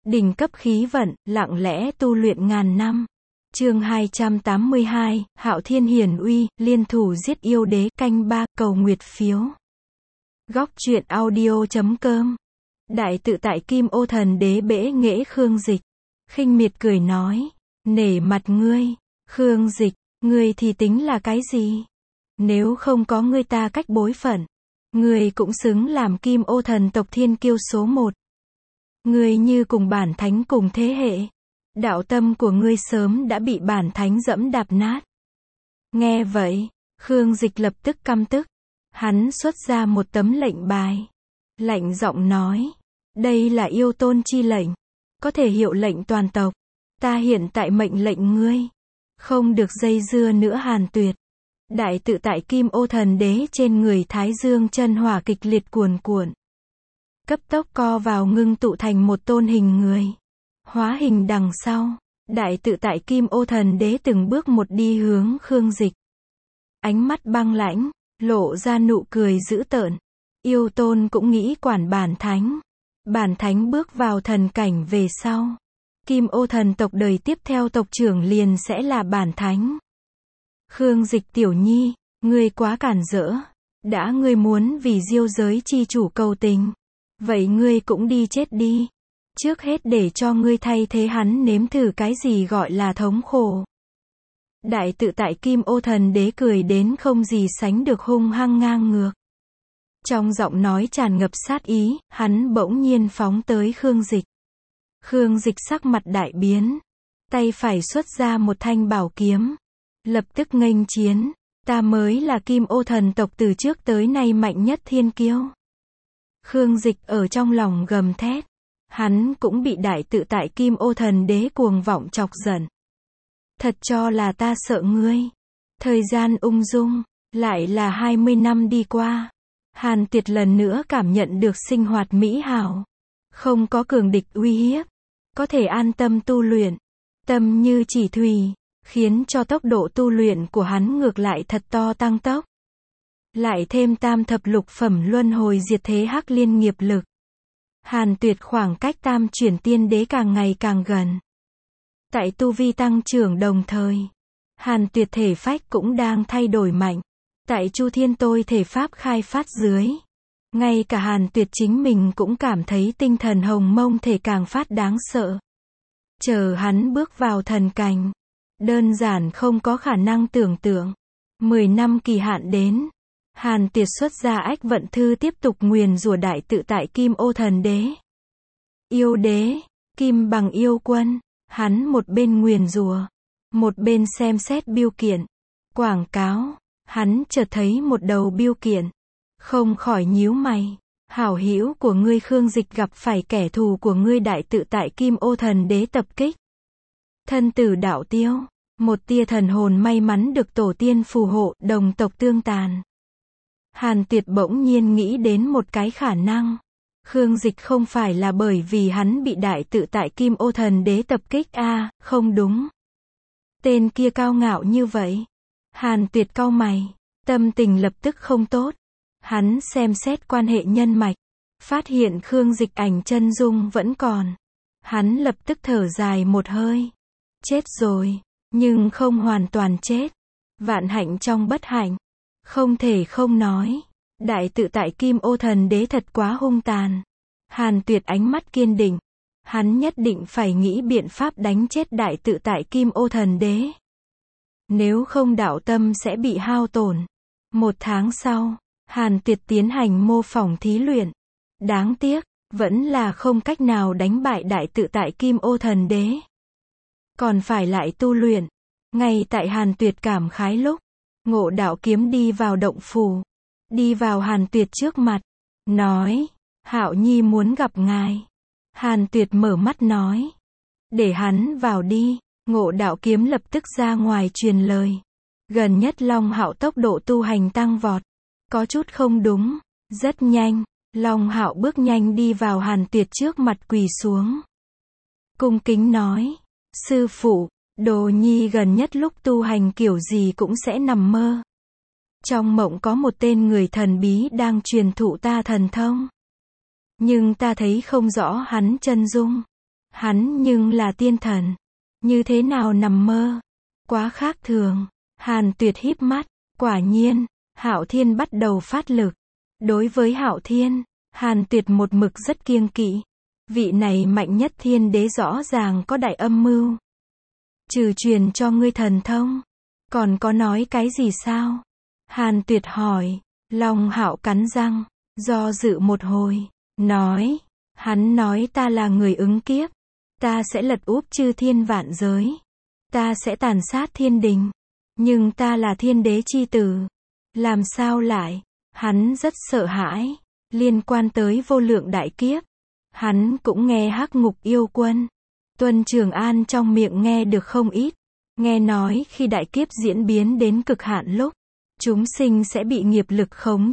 Đỉnh cấp khí vận, lặng lẽ tu luyện ngàn năm. Chương 282, Hạo Thiên Hiển Uy, liên thủ giết yêu đế, canh 3, cầu nguyệt phiếu. Góc truyện audio.com. Đại tự tại Kim Ô Thần Đế bẽ nghễ Khương Dịch. Khinh miệt cười nói, nể mặt ngươi, Khương Dịch, ngươi thì tính là cái gì? Nếu không có ngươi ta cách bối phận, ngươi cũng xứng làm Kim Ô thần tộc thiên kiêu số 1. Ngươi như cùng bản thánh cùng thế hệ. Đạo tâm của ngươi sớm đã bị bản thánh dẫm đạp nát. Nghe vậy, Khương Dịch lập tức căm tức. Hắn xuất ra một tấm lệnh bài. Lạnh giọng nói, đây là yêu tôn chi lệnh, có thể hiệu lệnh toàn tộc. Ta hiện tại mệnh lệnh ngươi, không được dây dưa nữa Hàn Tuyệt. Đại tự tại Kim Ô Thần Đế trên người Thái Dương chân hỏa kịch liệt cuồn cuộn. Cấp tốc co vào ngưng tụ thành một tôn hình người. Hóa hình đằng sau, đại tự tại Kim Ô Thần Đế từng bước một đi hướng Khương Dịch. Ánh mắt băng lãnh, lộ ra nụ cười dữ tợn. Yêu tôn cũng nghĩ quản bản thánh. Bản thánh bước vào thần cảnh về sau, Kim Ô thần tộc đời tiếp theo tộc trưởng liền sẽ là bản thánh. Khương Dịch tiểu nhi, ngươi quá cản rỡ. Đã ngươi muốn vì diêu giới chi chủ cầu tình, vậy ngươi cũng đi chết đi. Trước hết để cho ngươi thay thế hắn nếm thử cái gì gọi là thống khổ. Đại tự tại Kim Ô Thần Đế cười đến không gì sánh được hung hăng ngang ngược. Trong giọng nói tràn ngập sát ý, hắn bỗng nhiên phóng tới Khương Dịch. Khương Dịch sắc mặt đại biến, tay phải xuất ra một thanh bảo kiếm, lập tức nghênh chiến. Ta mới là Kim Ô thần tộc từ trước tới nay mạnh nhất thiên kiêu. Khương Dịch ở trong lòng gầm thét. Hắn cũng bị đại tự tại Kim Ô Thần Đế cuồng vọng chọc giận. Thật cho là ta sợ ngươi. Thời gian ung dung, lại là 20 năm đi qua. Hàn Tuyệt lần nữa cảm nhận được sinh hoạt mỹ hảo. Không có cường địch uy hiếp. Có thể an tâm tu luyện. Tâm như chỉ thủy, khiến cho tốc độ tu luyện của hắn ngược lại thật to tăng tốc. Lại thêm tam thập lục phẩm luân hồi diệt thế hắc liên nghiệp lực. Hàn Tuyệt khoảng cách tam chuyển tiên đế càng ngày càng gần. Tại tu vi tăng trưởng đồng thời, Hàn Tuyệt thể phách cũng đang thay đổi mạnh. Tại Chu Thiên Tôi thể pháp khai phát dưới, ngay cả Hàn Tuyệt chính mình cũng cảm thấy tinh thần hồng mông thể càng phát đáng sợ. Chờ hắn bước vào thần cảnh, đơn giản không có khả năng tưởng tượng. 10 năm kỳ hạn đến, Hàn Tuyệt xuất ra ách vận thư tiếp tục nguyền rủa đại tự tại Kim Ô Thần Đế. Yêu đế, kim bằng yêu quân, hắn một bên nguyền rủa, một bên xem xét bưu kiện, quảng cáo, hắn chợt thấy một đầu bưu kiện, không khỏi nhíu mày. Hảo hữu của ngươi Khương Dịch gặp phải kẻ thù của ngươi đại tự tại Kim Ô Thần Đế tập kích. Thân tử đạo tiêu, một tia thần hồn may mắn được tổ tiên phù hộ, đồng tộc tương tàn. Hàn Tuyệt bỗng nhiên nghĩ đến một cái khả năng. Khương Dịch không phải là bởi vì hắn bị đại tự tại Kim Ô Thần Đế tập kích không đúng. Tên kia cao ngạo như vậy. Hàn Tuyệt cau mày, tâm tình lập tức không tốt. Hắn xem xét quan hệ nhân mạch, phát hiện Khương Dịch ảnh chân dung vẫn còn. Hắn lập tức thở dài một hơi. Chết rồi, nhưng không hoàn toàn chết. Vạn hạnh trong bất hạnh. Không thể không nói, đại tự tại Kim Ô Thần Đế thật quá hung tàn. Hàn Tuyệt ánh mắt kiên định. Hắn nhất định phải nghĩ biện pháp đánh chết đại tự tại Kim Ô Thần Đế. Nếu không đạo tâm sẽ bị hao tổn. 1 tháng sau, Hàn Tuyệt tiến hành mô phỏng thí luyện. Đáng tiếc, vẫn là không cách nào đánh bại đại tự tại Kim Ô Thần Đế. Còn phải lại tu luyện. Ngay tại Hàn Tuyệt cảm khái lúc, Ngộ Đạo Kiếm đi vào động phủ, đi vào Hàn Tuyệt trước mặt, nói, Hạo Nhi muốn gặp ngài. Hàn Tuyệt mở mắt nói, để hắn vào đi. Ngộ Đạo Kiếm lập tức ra ngoài truyền lời. Gần nhất Long Hạo tốc độ tu hành tăng vọt, có chút không đúng. Rất nhanh, Long Hạo bước nhanh đi vào Hàn Tuyệt trước mặt quỳ xuống. Cung kính nói, sư phụ, Đồ Nhi gần nhất lúc tu hành kiểu gì cũng sẽ nằm mơ. Trong mộng có một tên người thần bí đang truyền thụ ta thần thông. Nhưng ta thấy không rõ hắn chân dung. Hắn nhưng là tiên thần. Như thế nào nằm mơ? Quá khác thường. Hàn Tuyệt híp mắt. Quả nhiên, Hạo Thiên bắt đầu phát lực. Đối với Hạo Thiên, Hàn Tuyệt một mực rất kiêng kỵ. Vị này mạnh nhất thiên đế rõ ràng có đại âm mưu. Trừ truyền cho ngươi thần thông, còn có nói cái gì sao? Hàn Tuyệt hỏi. Long Hạo cắn răng, do dự một hồi, nói, hắn nói ta là người ứng kiếp, ta sẽ lật úp chư thiên vạn giới, ta sẽ tàn sát thiên đình, nhưng ta là thiên đế chi tử, làm sao lại? Hắn rất sợ hãi, liên quan tới vô lượng đại kiếp, hắn cũng nghe Hắc Ngục Yêu Quân, Tuân Trường An trong miệng nghe được không ít, nghe nói khi đại kiếp diễn biến đến cực hạn lúc, chúng sinh sẽ bị nghiệp lực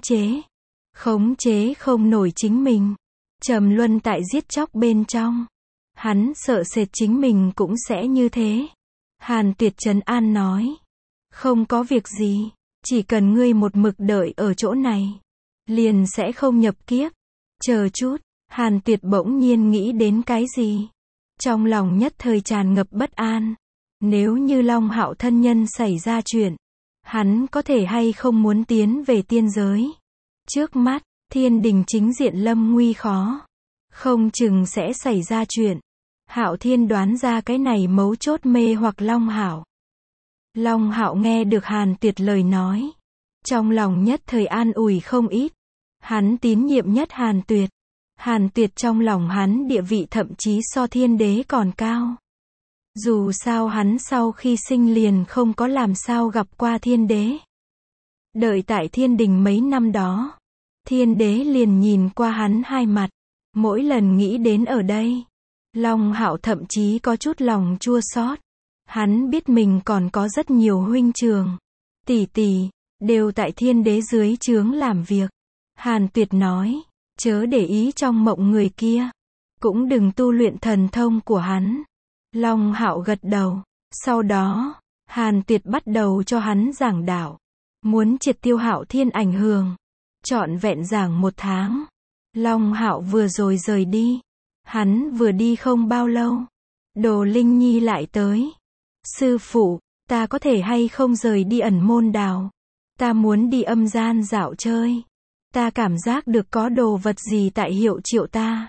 khống chế không nổi chính mình, trầm luân tại giết chóc bên trong. Hắn sợ sệt chính mình cũng sẽ như thế. Hàn Tuyệt trấn an nói, không có việc gì, chỉ cần ngươi một mực đợi ở chỗ này, liền sẽ không nhập kiếp. Chờ chút, Hàn Tuyệt bỗng nhiên nghĩ đến cái gì, trong lòng nhất thời tràn ngập bất an. Nếu như Long Hạo thân nhân xảy ra chuyện, hắn có thể hay không muốn tiến về tiên giới? Trước mắt, thiên đình chính diện lâm nguy khó, không chừng sẽ xảy ra chuyện. Hạo Thiên đoán ra cái này mấu chốt mê hoặc Long Hạo. Long Hạo nghe được Hàn Tuyệt lời nói, trong lòng nhất thời an ủi không ít. Hắn tín nhiệm nhất Hàn Tuyệt. Hàn Tuyệt trong lòng hắn địa vị thậm chí so thiên đế còn cao. Dù sao hắn sau khi sinh liền không có làm sao gặp qua thiên đế. Đợi tại thiên đình mấy năm đó, thiên đế liền nhìn qua hắn hai mặt. Mỗi lần nghĩ đến ở đây, Long Hạo thậm chí có chút lòng chua xót. Hắn biết mình còn có rất nhiều huynh trưởng, tỷ tỷ, đều tại thiên đế dưới trướng làm việc. Hàn Tuyệt nói, chớ để ý trong mộng người kia, cũng đừng tu luyện thần thông của hắn. Long Hạo gật đầu. Sau đó, Hàn Tuyệt bắt đầu cho hắn giảng đạo, muốn triệt tiêu Hạo Thiên ảnh hưởng. Trọn vẹn giảng 1 tháng. Long Hạo vừa rồi rời đi. Hắn vừa đi không bao lâu, Đồ Linh Nhi lại tới. Sư phụ, ta có thể hay không rời đi Ẩn Môn Đảo? Ta muốn đi âm gian dạo chơi. Ta cảm giác được có đồ vật gì tại hiệu triệu ta.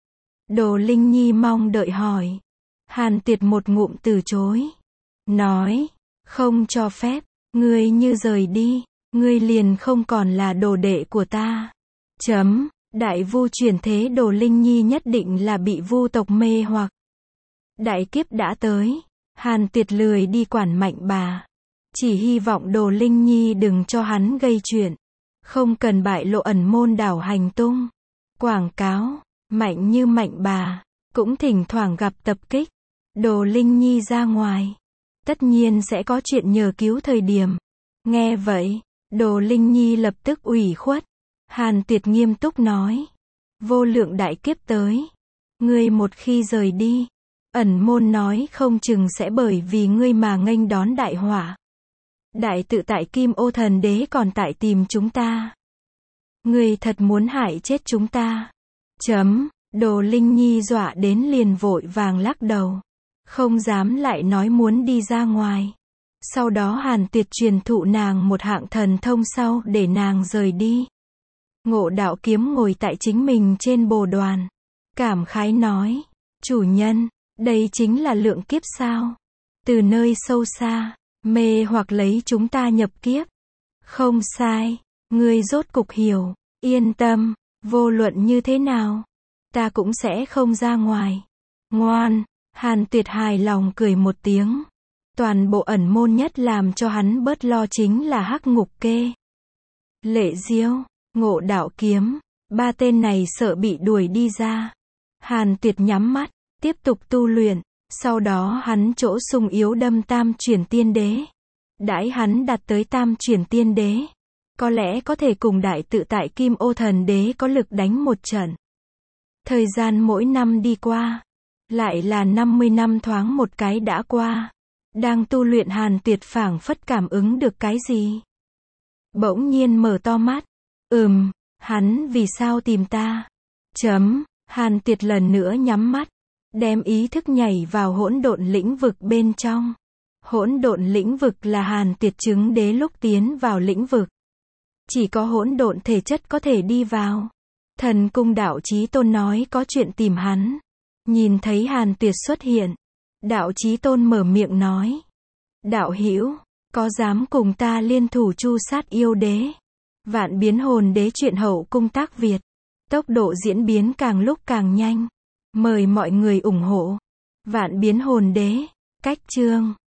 Đồ Linh Nhi mong đợi hỏi. Hàn Tuyệt một ngụm từ chối. Nói, không cho phép, ngươi như rời đi, ngươi liền không còn là đồ đệ của ta. Đại vu chuyển thế Đồ Linh Nhi nhất định là bị vu tộc mê hoặc. Đại kiếp đã tới, Hàn Tuyệt lười đi quản mạnh bà. Chỉ hy vọng Đồ Linh Nhi đừng cho hắn gây chuyện. Không cần bại lộ Ẩn Môn Đảo hành tung. Quảng cáo, mạnh như mạnh bà, cũng thỉnh thoảng gặp tập kích. Đồ Linh Nhi ra ngoài, tất nhiên sẽ có chuyện nhờ cứu thời điểm. Nghe vậy, Đồ Linh Nhi lập tức ủy khuất. Hàn Tuyệt nghiêm túc nói, vô lượng đại kiếp tới, ngươi một khi rời đi, Ẩn Môn nói không chừng sẽ bởi vì ngươi mà nghênh đón đại họa. Đại tự tại Kim Ô Thần Đế còn tại tìm chúng ta. Ngươi thật muốn hại chết chúng ta. Đồ Linh Nhi dọa đến liền vội vàng lắc đầu, không dám lại nói muốn đi ra ngoài. Sau đó Hàn Tuyệt truyền thụ nàng một hạng thần thông sau để nàng rời đi. Ngộ Đạo Kiếm ngồi tại chính mình trên bồ đoàn, cảm khái nói, chủ nhân, đây chính là lượng kiếp sao? Từ nơi sâu xa, mê hoặc lấy chúng ta nhập kiếp. Không sai, ngươi rốt cục hiểu, yên tâm, vô luận như thế nào, ta cũng sẽ không ra ngoài. Ngoan. Hàn Tuyệt hài lòng cười một tiếng. Toàn bộ Ẩn Môn nhất làm cho hắn bớt lo chính là Hắc Ngục Kê, Lệ Diêu, Ngộ Đạo Kiếm. 3 tên này sợ bị đuổi đi ra. Hàn Tuyệt nhắm mắt, tiếp tục tu luyện. Sau đó hắn chỗ sung yếu đâm Tam Chuyển Tiên Đế. Đãi hắn đạt tới Tam Chuyển Tiên Đế, có lẽ có thể cùng đại tự tại Kim Ô Thần Đế có lực đánh một trận. Thời gian mỗi năm đi qua, lại là 50 năm thoáng một cái đã qua. Đang tu luyện Hàn Tuyệt phảng phất cảm ứng được cái gì. Bỗng nhiên mở to mắt. Hắn vì sao tìm ta? Hàn Tuyệt lần nữa nhắm mắt. đem ý thức nhảy vào hỗn độn lĩnh vực bên trong. Hỗn độn lĩnh vực là Hàn Tiệt chứng đế lúc tiến vào lĩnh vực. Chỉ có hỗn độn thể chất có thể đi vào. Thần cung đạo Chí Tôn nói có chuyện tìm hắn. Nhìn thấy Hàn Tiệt xuất hiện, đạo Chí Tôn mở miệng nói: đạo hữu, có dám cùng ta liên thủ tru sát yêu đế? Vạn biến hồn đế truyện hậu cung tác Việt. Tốc độ diễn biến càng lúc càng nhanh. Mời mọi người ủng hộ. Vạn biến hồn đế. Cách chương